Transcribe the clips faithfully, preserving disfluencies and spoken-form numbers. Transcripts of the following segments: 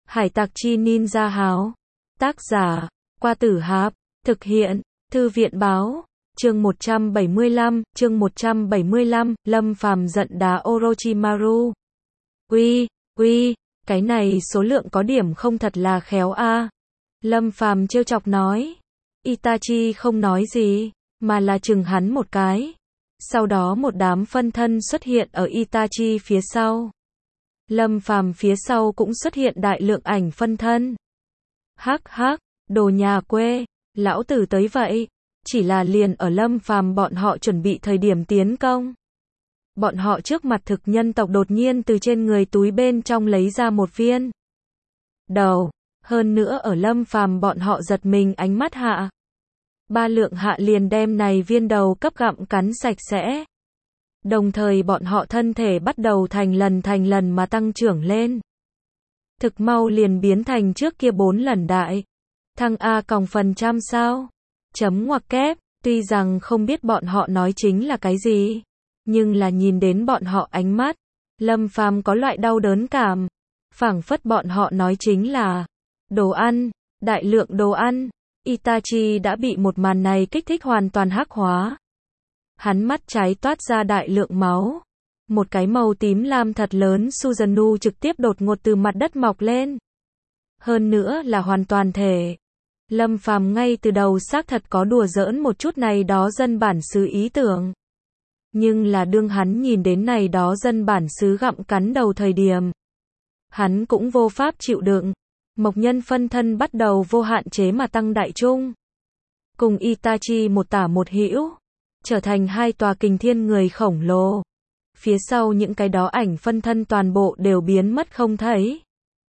Hải tặc chi ninja háo. Tác giả, Qua Tử Hạp. Thực hiện, Thư viện báo. Chương một trăm bảy mươi lăm, chương một trăm bảy mươi lăm, Lâm Phàm giận đá Orochimaru. Uy, uy, cái này số lượng có điểm không thật là khéo a. Lâm Phàm trêu chọc nói. Itachi không nói gì, mà là chừng hắn một cái. Sau đó một đám phân thân xuất hiện ở Itachi phía sau. Lâm Phàm phía sau cũng xuất hiện đại lượng ảnh phân thân. Hắc hắc, đồ nhà quê, lão tử tới vậy. Chỉ là liền ở Lâm Phàm bọn họ chuẩn bị thời điểm tiến công. Bọn họ trước mặt thực nhân tộc đột nhiên từ trên người túi bên trong lấy ra một viên đầu. Hơn nữa ở Lâm Phàm bọn họ giật mình ánh mắt hạ. Ba lượng hạ liền đem này viên đầu cấp gặm cắn sạch sẽ. Đồng thời bọn họ thân thể bắt đầu thành lần thành lần mà tăng trưởng lên. Thực mau liền biến thành trước kia bốn lần đại. Thăng A còng phần trăm sao? Chấm ngoặc kép, tuy rằng không biết bọn họ nói chính là cái gì. Nhưng là nhìn đến bọn họ ánh mắt. Lâm Phàm có loại đau đớn cảm. Phảng phất bọn họ nói chính là đồ ăn, đại lượng đồ ăn. Itachi đã bị một màn này kích thích hoàn toàn hắc hóa. Hắn mắt trái toát ra đại lượng máu. Một cái màu tím lam thật lớn Susanoo trực tiếp đột ngột từ mặt đất mọc lên. Hơn nữa là hoàn toàn thể. Lâm Phàm ngay từ đầu xác thật có đùa giỡn một chút này đó dân bản xứ ý tưởng. Nhưng là đương hắn nhìn đến này đó dân bản xứ gặm cắn đầu thời điểm. Hắn cũng vô pháp chịu đựng. Mộc nhân phân thân bắt đầu vô hạn chế mà tăng đại trung. Cùng Itachi một tả một hữu. Trở thành hai tòa kình thiên người khổng lồ. Phía sau những cái đó ảnh phân thân toàn bộ đều biến mất không thấy.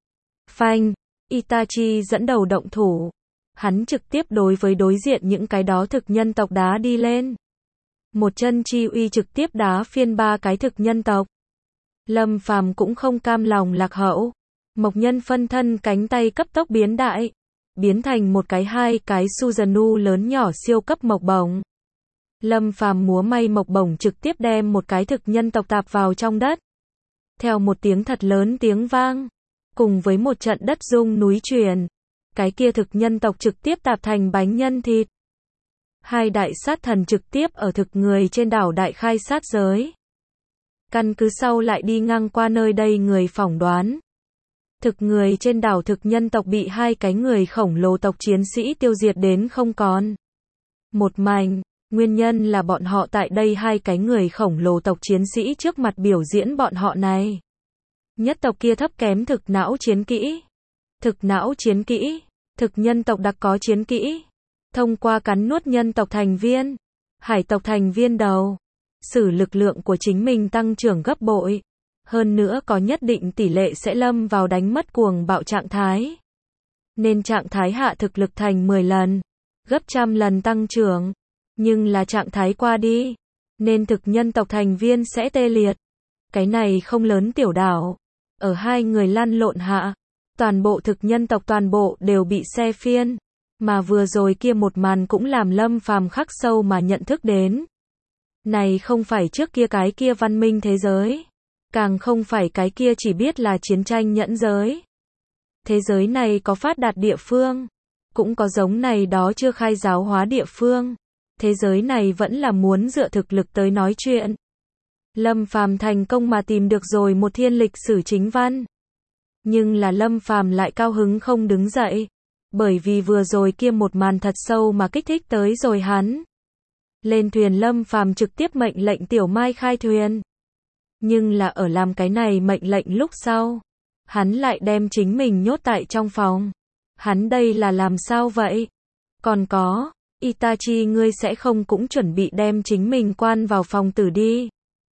Phanh, Itachi dẫn đầu động thủ. Hắn trực tiếp đối với đối diện những cái đó thực nhân tộc đá đi lên. Một chân chi uy trực tiếp đá phiên ba cái thực nhân tộc. Lâm Phàm cũng không cam lòng lạc hậu. Mộc nhân phân thân cánh tay cấp tốc biến đại. Biến thành một cái hai cái Susanoo lớn nhỏ siêu cấp mộc bổng. Lâm Phàm múa may mộc bổng trực tiếp đem một cái thực nhân tộc tạp vào trong đất. Theo một tiếng thật lớn tiếng vang. Cùng với một trận đất rung núi chuyển. Cái kia thực nhân tộc trực tiếp tạp thành bánh nhân thịt. Hai đại sát thần trực tiếp ở thực người trên đảo đại khai sát giới. Căn cứ sau lại đi ngang qua nơi đây người phỏng đoán. Thực người trên đảo thực nhân tộc bị hai cái người khổng lồ tộc chiến sĩ tiêu diệt đến không còn một mảnh. Nguyên nhân là bọn họ tại đây hai cái người khổng lồ tộc chiến sĩ trước mặt biểu diễn bọn họ này. Nhất tộc kia thấp kém thực não chiến kỹ. Thực não chiến kỹ. Thực nhân tộc đặc có chiến kỹ. Thông qua cắn nuốt nhân tộc thành viên. Hải tộc thành viên đầu. Sử lực lượng của chính mình tăng trưởng gấp bội. Hơn nữa có nhất định tỷ lệ sẽ lâm vào đánh mất cuồng bạo trạng thái. Nên trạng thái hạ thực lực thành mười lần. Gấp trăm lần tăng trưởng. Nhưng là trạng thái qua đi. Nên thực nhân tộc thành viên sẽ tê liệt. Cái này không lớn tiểu đảo. Ở hai người lăn lộn hạ. Toàn bộ thực nhân tộc toàn bộ đều bị xe phiên. Mà vừa rồi kia một màn cũng làm Lâm Phàm khắc sâu mà nhận thức đến. Này không phải trước kia cái kia văn minh thế giới. Càng không phải cái kia chỉ biết là chiến tranh nhẫn giới. Thế giới này có phát đạt địa phương. Cũng có giống này đó chưa khai giáo hóa địa phương. Thế giới này vẫn là muốn dựa thực lực tới nói chuyện. Lâm Phàm thành công mà tìm được rồi một thiên lịch sử chính văn. Nhưng là Lâm Phàm lại cao hứng không đứng dậy. Bởi vì vừa rồi kia một màn thật sâu mà kích thích tới rồi hắn. Lên thuyền Lâm Phàm trực tiếp mệnh lệnh Tiểu Mai khai thuyền. Nhưng là ở làm cái này mệnh lệnh lúc sau. Hắn lại đem chính mình nhốt tại trong phòng. Hắn đây là làm sao vậy? Còn có, Itachi ngươi sẽ không cũng chuẩn bị đem chính mình quan vào phòng tử đi.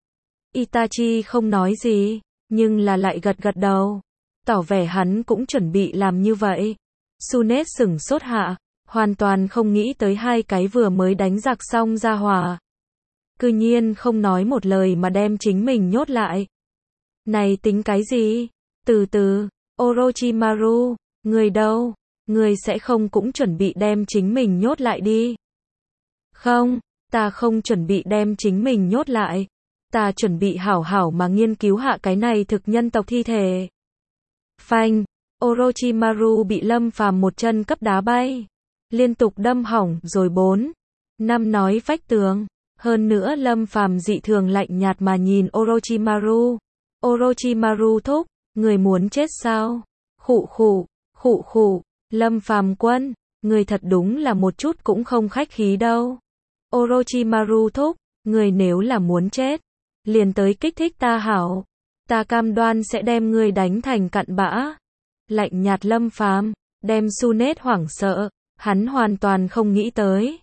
Itachi không nói gì, nhưng là lại gật gật đầu. Tỏ vẻ hắn cũng chuẩn bị làm như vậy. Tsunade sửng sốt hạ, hoàn toàn không nghĩ tới hai cái vừa mới đánh giặc xong ra hỏa. Cư nhiên không nói một lời mà đem chính mình nhốt lại. Này tính cái gì? Từ từ, Orochimaru, người đâu? Người sẽ không cũng chuẩn bị đem chính mình nhốt lại đi. Không, ta không chuẩn bị đem chính mình nhốt lại. Ta chuẩn bị hảo hảo mà nghiên cứu hạ cái này thực nhân tộc thi thể. Phanh, Orochimaru bị Lâm Phàm một chân cấp đá bay, liên tục đâm hỏng rồi bốn, năm nói vách tường. Hơn nữa Lâm Phàm dị thường lạnh nhạt mà nhìn Orochimaru. Orochimaru thúc, người muốn chết sao? Khụ khụ, khụ khụ, Lâm Phàm quân, người thật đúng là một chút cũng không khách khí đâu. Orochimaru thúc, người nếu là muốn chết, liền tới kích thích ta hảo. Ta cam đoan sẽ đem ngươi đánh thành cặn bã. Lạnh nhạt Lâm Phàm, đem Tsunade hoảng sợ, hắn hoàn toàn không nghĩ tới.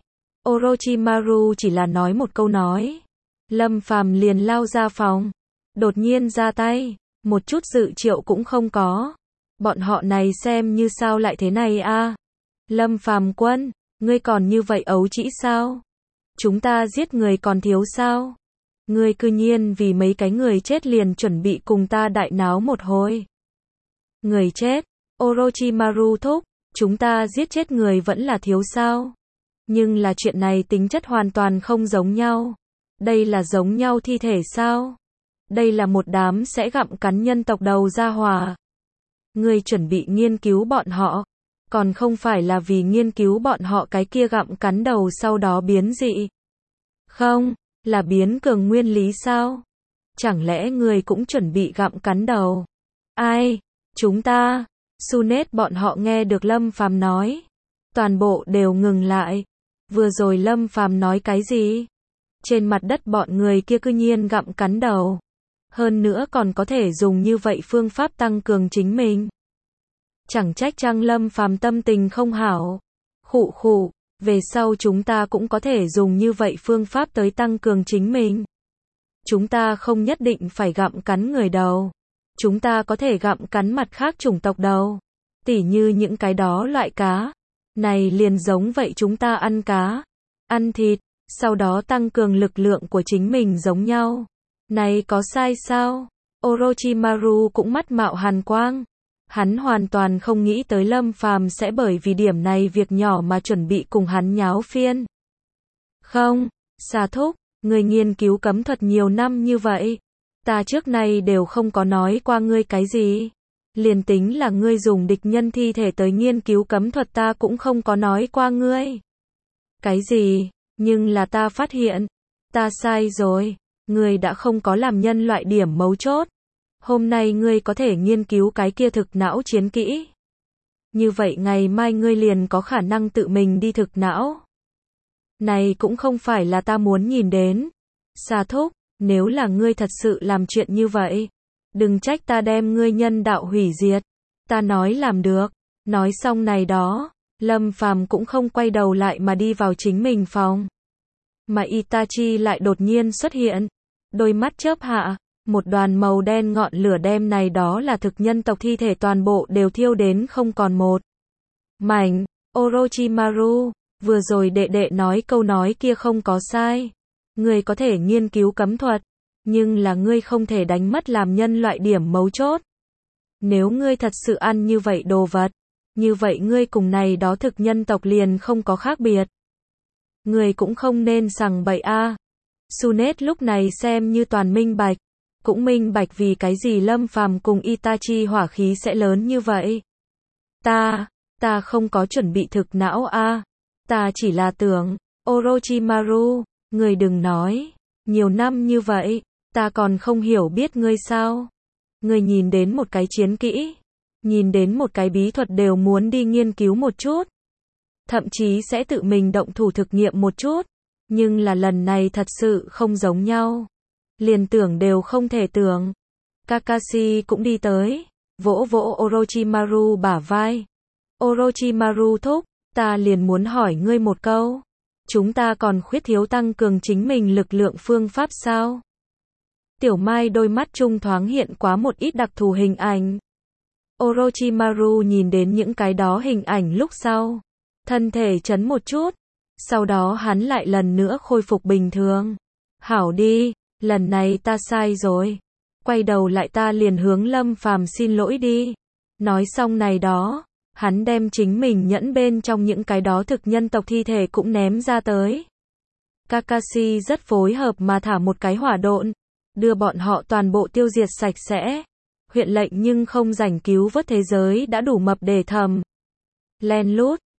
Orochimaru chỉ là nói một câu nói. Lâm Phàm liền lao ra phòng, đột nhiên ra tay, một chút dự triệu cũng không có. Bọn họ này xem như sao lại thế này a? Lâm Phàm quân, ngươi còn như vậy ấu trĩ sao? Chúng ta giết người còn thiếu sao? Ngươi cư nhiên vì mấy cái người chết liền chuẩn bị cùng ta đại náo một hồi. Người chết, Orochimaru thúc, chúng ta giết chết người vẫn là thiếu sao? Nhưng là chuyện này tính chất hoàn toàn không giống nhau. Đây là giống nhau thi thể sao? Đây là một đám sẽ gặm cắn nhân tộc đầu ra hỏa. Ngươi chuẩn bị nghiên cứu bọn họ, còn không phải là vì nghiên cứu bọn họ cái kia gặm cắn đầu sau đó biến dị. Không, là biến cường nguyên lý sao? Chẳng lẽ ngươi cũng chuẩn bị gặm cắn đầu? Ai? Chúng ta? Tsunade bọn họ nghe được Lâm Phàm nói, toàn bộ đều ngừng lại. Vừa rồi Lâm Phàm nói cái gì? Trên mặt đất bọn người kia cư nhiên gặm cắn đầu. Hơn nữa còn có thể dùng như vậy phương pháp tăng cường chính mình. Chẳng trách chăng Lâm Phàm tâm tình không hảo. Khụ khụ, về sau chúng ta cũng có thể dùng như vậy phương pháp tới tăng cường chính mình. Chúng ta không nhất định phải gặm cắn người đầu. Chúng ta có thể gặm cắn mặt khác chủng tộc đầu. Tỉ như những cái đó loại cá. Này liền giống vậy chúng ta ăn cá, ăn thịt, sau đó tăng cường lực lượng của chính mình giống nhau. Này có sai sao? Orochimaru cũng mắt mạo hàn quang. Hắn hoàn toàn không nghĩ tới Lâm Phàm sẽ bởi vì điểm này việc nhỏ mà chuẩn bị cùng hắn nháo phiên. Không, Sa thúc, người nghiên cứu cấm thuật nhiều năm như vậy. Ta trước nay đều không có nói qua ngươi cái gì. Liền tính là ngươi dùng địch nhân thi thể tới nghiên cứu cấm thuật ta cũng không có nói qua ngươi. Cái gì? Nhưng là ta phát hiện. Ta sai rồi. Ngươi đã không có làm nhân loại điểm mấu chốt. Hôm nay ngươi có thể nghiên cứu cái kia thực não chiến kỹ. Như vậy ngày mai ngươi liền có khả năng tự mình đi thực não. Này cũng không phải là ta muốn nhìn đến. Sa thúc, nếu là ngươi thật sự làm chuyện như vậy, đừng trách ta đem ngươi nhân đạo hủy diệt. Ta nói làm được. Nói xong này đó, Lâm Phàm cũng không quay đầu lại mà đi vào chính mình phòng. Mà Itachi lại đột nhiên xuất hiện. Đôi mắt chớp hạ, một đoàn màu đen ngọn lửa đem này đó là thực nhân tộc thi thể toàn bộ đều thiêu đến không còn một mảnh. Orochimaru, vừa rồi đệ đệ nói câu nói kia không có sai. Ngươi có thể nghiên cứu cấm thuật, nhưng là ngươi không thể đánh mất làm nhân loại điểm mấu chốt. Nếu ngươi thật sự ăn như vậy đồ vật, như vậy ngươi cùng này đó thực nhân tộc liền không có khác biệt. Ngươi cũng không nên sằng bậy a. À. Tsunade lúc này xem như toàn minh bạch, cũng minh bạch vì cái gì Lâm Phàm cùng Itachi hỏa khí sẽ lớn như vậy. Ta, ta không có chuẩn bị thực não a. À. Ta chỉ là tưởng, Orochimaru, ngươi đừng nói, nhiều năm như vậy, ta còn không hiểu biết ngươi sao? Ngươi nhìn đến một cái chiến kỹ, nhìn đến một cái bí thuật đều muốn đi nghiên cứu một chút. Thậm chí sẽ tự mình động thủ thực nghiệm một chút. Nhưng là lần này thật sự không giống nhau. Liền tưởng đều không thể tưởng. Kakashi cũng đi tới, vỗ vỗ Orochimaru bả vai. Orochimaru thúc, ta liền muốn hỏi ngươi một câu. Chúng ta còn khuyết thiếu tăng cường chính mình lực lượng phương pháp sao? Tiểu Mai đôi mắt trung thoáng hiện quá một ít đặc thù hình ảnh. Orochimaru nhìn đến những cái đó hình ảnh lúc sau. Thân thể chấn một chút. Sau đó hắn lại lần nữa khôi phục bình thường. Hảo đi, lần này ta sai rồi. Quay đầu lại ta liền hướng Lâm Phàm xin lỗi đi. Nói xong này đó, hắn đem chính mình nhẫn bên trong những cái đó thực nhân tộc thi thể cũng ném ra tới. Kakashi rất phối hợp mà thả một cái hỏa độn, đưa bọn họ toàn bộ tiêu diệt sạch sẽ. huyện lệnh nhưng không rảnh cứu vớt thế giới đã đủ mập để thầm. Len lút,